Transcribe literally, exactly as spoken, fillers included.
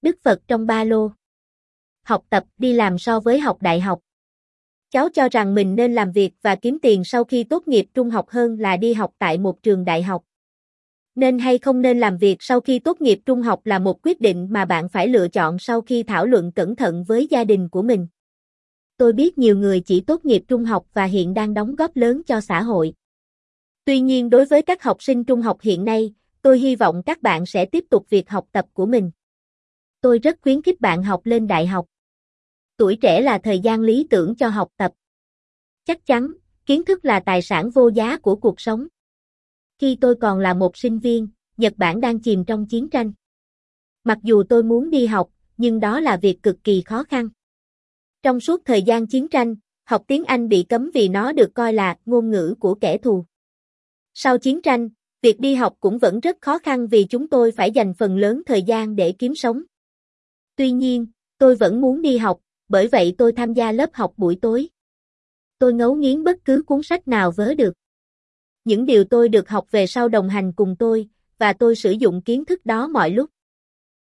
Đức Phật trong ba lô. Học tập, đi làm so với học đại học. Cháu cho rằng mình nên làm việc và kiếm tiền sau khi tốt nghiệp trung học hơn là đi học tại một trường đại học. Nên hay không nên làm việc sau khi tốt nghiệp trung học là một quyết định mà bạn phải lựa chọn sau khi thảo luận cẩn thận với gia đình của mình. Tôi biết nhiều người chỉ tốt nghiệp trung học và hiện đang đóng góp lớn cho xã hội. Tuy nhiên đối với các học sinh trung học hiện nay, tôi hy vọng các bạn sẽ tiếp tục việc học tập của mình. Tôi rất khuyến khích bạn học lên đại học. Tuổi trẻ là thời gian lý tưởng cho học tập. Chắc chắn, kiến thức là tài sản vô giá của cuộc sống. Khi tôi còn là một sinh viên, Nhật Bản đang chìm trong chiến tranh. Mặc dù tôi muốn đi học, nhưng đó là việc cực kỳ khó khăn. Trong suốt thời gian chiến tranh, học tiếng Anh bị cấm vì nó được coi là ngôn ngữ của kẻ thù. Sau chiến tranh, việc đi học cũng vẫn rất khó khăn vì chúng tôi phải dành phần lớn thời gian để kiếm sống. Tuy nhiên, tôi vẫn muốn đi học, bởi vậy tôi tham gia lớp học buổi tối. Tôi ngấu nghiến bất cứ cuốn sách nào vớ được. Những điều tôi được học về sau đồng hành cùng tôi, và tôi sử dụng kiến thức đó mọi lúc.